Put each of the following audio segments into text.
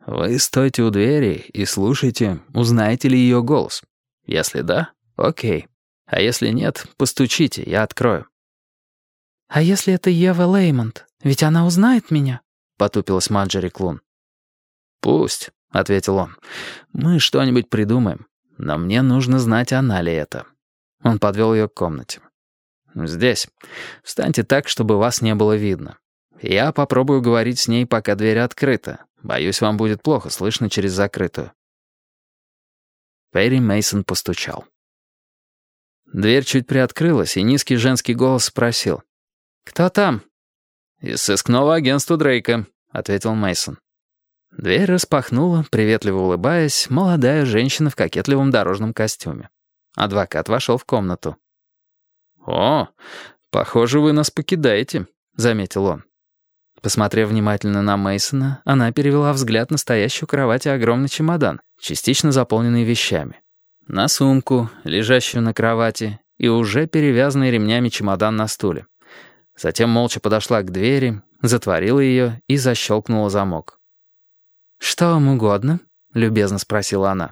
Вы стойте у двери и слушайте, узнаете ли ее голос. Если да, окей. А если нет, постучите, я открою». «А если это Ева Леймонт? Ведь она узнает меня?» — потупилась Марджери Клун. «Пусть», — ответил он. «Мы что-нибудь придумаем. Но мне нужно знать, она ли это». Он подвел ее к комнате. «Здесь. Встаньте так, чтобы вас не было видно. Я попробую говорить с ней, пока дверь открыта. Боюсь, вам будет плохо слышно через закрытую». Перри Мейсон постучал. Дверь чуть приоткрылась, и низкий женский голос спросил: «Кто там?» «Из сыскного агентства Дрейка», — ответил Мейсон. Дверь распахнула, приветливо улыбаясь, молодая женщина в кокетливом дорожном костюме. Адвокат вошел в комнату. «О, похоже, вы нас покидаете», — заметил он. Посмотрев внимательно на Мейсона, она перевела взгляд на стоящий у кровати огромный чемодан, частично заполненный вещами. На сумку, лежащую на кровати, и уже перевязанный ремнями чемодан на стуле. Затем молча подошла к двери, затворила ее и защелкнула замок. «Что вам угодно?» — любезно спросила она.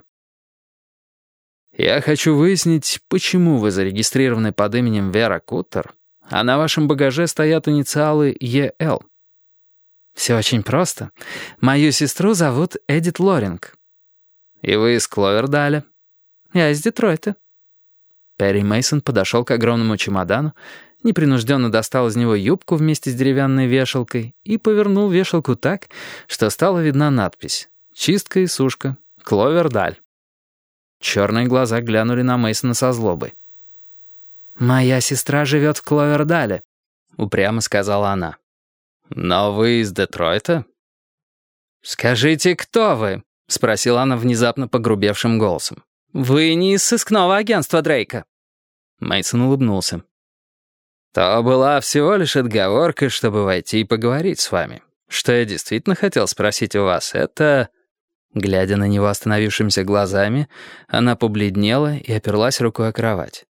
«Я хочу выяснить, почему вы зарегистрированы под именем Вера Куттер, а на вашем багаже стоят инициалы ЕЛ». «Все очень просто. Мою сестру зовут Эдит Лоринг». «И вы из Кловердаля?» «Я из Детройта». Перри Мейсон подошел к огромному чемодану, непринужденно достал из него юбку вместе с деревянной вешалкой и повернул вешалку так, что стала видна надпись «Чистка и сушка. Кловердаль». Черные глаза глянули на Мейсона со злобой. «Моя сестра живет в Кловердале», — упрямо сказала она. «Но вы из Детройта?» «Скажите, кто вы?» — спросила она внезапно погрубевшим голосом. «Вы не из сыскного агентства Дрейка?» Мейсон улыбнулся. «То была всего лишь отговорка, чтобы войти и поговорить с вами. Что я действительно хотел спросить у вас, это...» Глядя на него остановившимися глазами, она побледнела и оперлась рукой о кровать.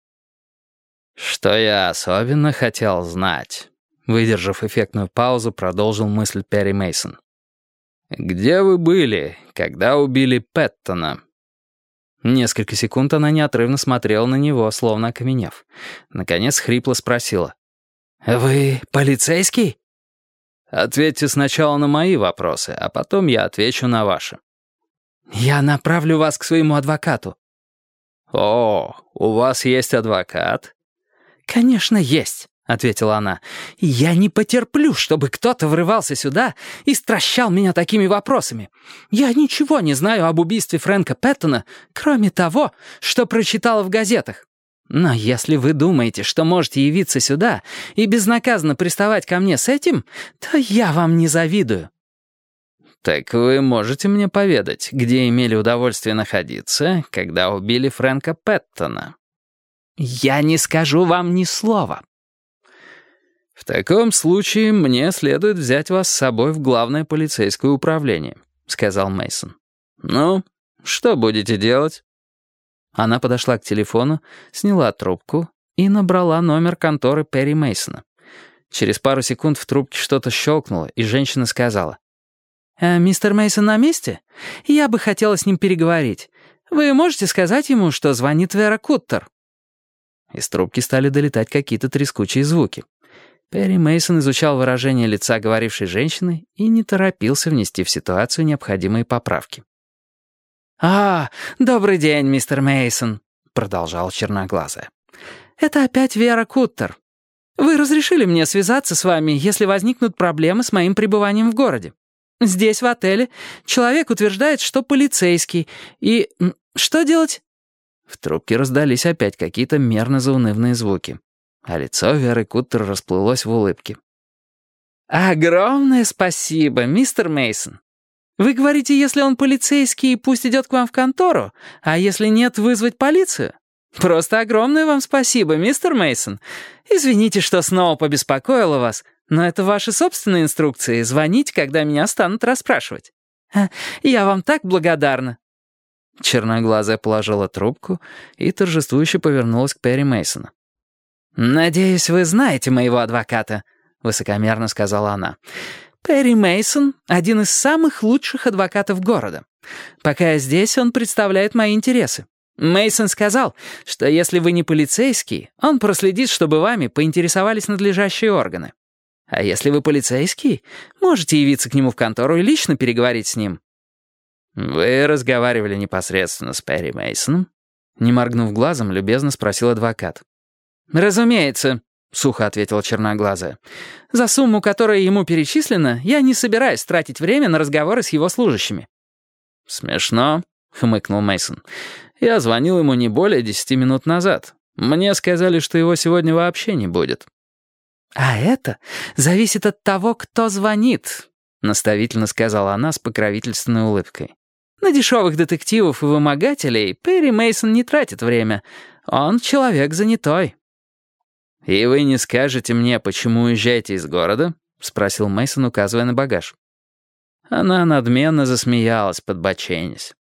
«Что я особенно хотел знать», — выдержав эффектную паузу, продолжил мысль Перри Мейсон. «Где вы были, когда убили Пэттона?» Несколько секунд она неотрывно смотрела на него, словно окаменев. Наконец хрипло спросила: «Вы полицейский?» «Ответьте сначала на мои вопросы, а потом я отвечу на ваши». «Я направлю вас к своему адвокату». «О, у вас есть адвокат?» «Конечно, есть», — ответила она. «Я не потерплю, чтобы кто-то врывался сюда и стращал меня такими вопросами. Я ничего не знаю об убийстве Фрэнка Пэттона, кроме того, что прочитала в газетах. Но если вы думаете, что можете явиться сюда и безнаказанно приставать ко мне с этим, то я вам не завидую». «Так вы можете мне поведать, где имели удовольствие находиться, когда убили Фрэнка Пэттона?» «Я не скажу вам ни слова». «В таком случае мне следует взять вас с собой в главное полицейское управление», — сказал Мейсон. «Ну, что будете делать?» Она подошла к телефону, сняла трубку и набрала номер конторы Перри Мейсона. Через пару секунд в трубке что-то щелкнуло, и женщина сказала: «Мистер Мейсон на месте? Я бы хотела с ним переговорить. Вы можете сказать ему, что звонит Вера Куттер?» Из трубки стали долетать какие-то трескучие звуки. Перри Мейсон изучал выражение лица говорившей женщины и не торопился внести в ситуацию необходимые поправки. Добрый день, мистер Мейсон», — продолжала черноглазая. «Это опять Вера Куттер. Вы разрешили мне связаться с вами, если возникнут проблемы с моим пребыванием в городе. Здесь, в отеле, человек утверждает, что полицейский. И что делать?» В трубке раздались опять какие-то мерно заунывные звуки, а лицо Веры Куттер расплылось в улыбке. «Огромное спасибо, мистер Мейсон. Вы говорите, если он полицейский, пусть идет к вам в контору, а если нет, вызвать полицию? Просто огромное вам спасибо, мистер Мейсон. Извините, что снова побеспокоила вас, но это ваши собственные инструкции — звонить, когда меня станут расспрашивать. Я вам так благодарна». Черноглазая положила трубку и торжествующе повернулась к Перри Мейсону. «Надеюсь, вы знаете моего адвоката», — высокомерно сказала она. Перри Мейсон — один из самых лучших адвокатов города. Пока я здесь, он представляет мои интересы. Мейсон сказал, что если вы не полицейский, он проследит, чтобы вами поинтересовались надлежащие органы. А если вы полицейский, можете явиться к нему в контору и лично переговорить с ним». «Вы разговаривали непосредственно с Перри Мейсоном?» Не моргнув глазом, любезно спросил адвокат. «Разумеется», — сухо ответила черноглазая. «За сумму, которая ему перечислена, я не собираюсь тратить время на разговоры с его служащими». «Смешно», — хмыкнул Мейсон. «Я звонил ему не более 10 минут назад. Мне сказали, что его сегодня вообще не будет». «А это зависит от того, кто звонит», — наставительно сказала она с покровительственной улыбкой. «На дешевых детективов и вымогателей Перри Мейсон не тратит время. Он человек занятой». «И вы не скажете мне, почему уезжаете из города?» — спросил Мейсон, указывая на багаж. Она надменно засмеялась, подбоченясь.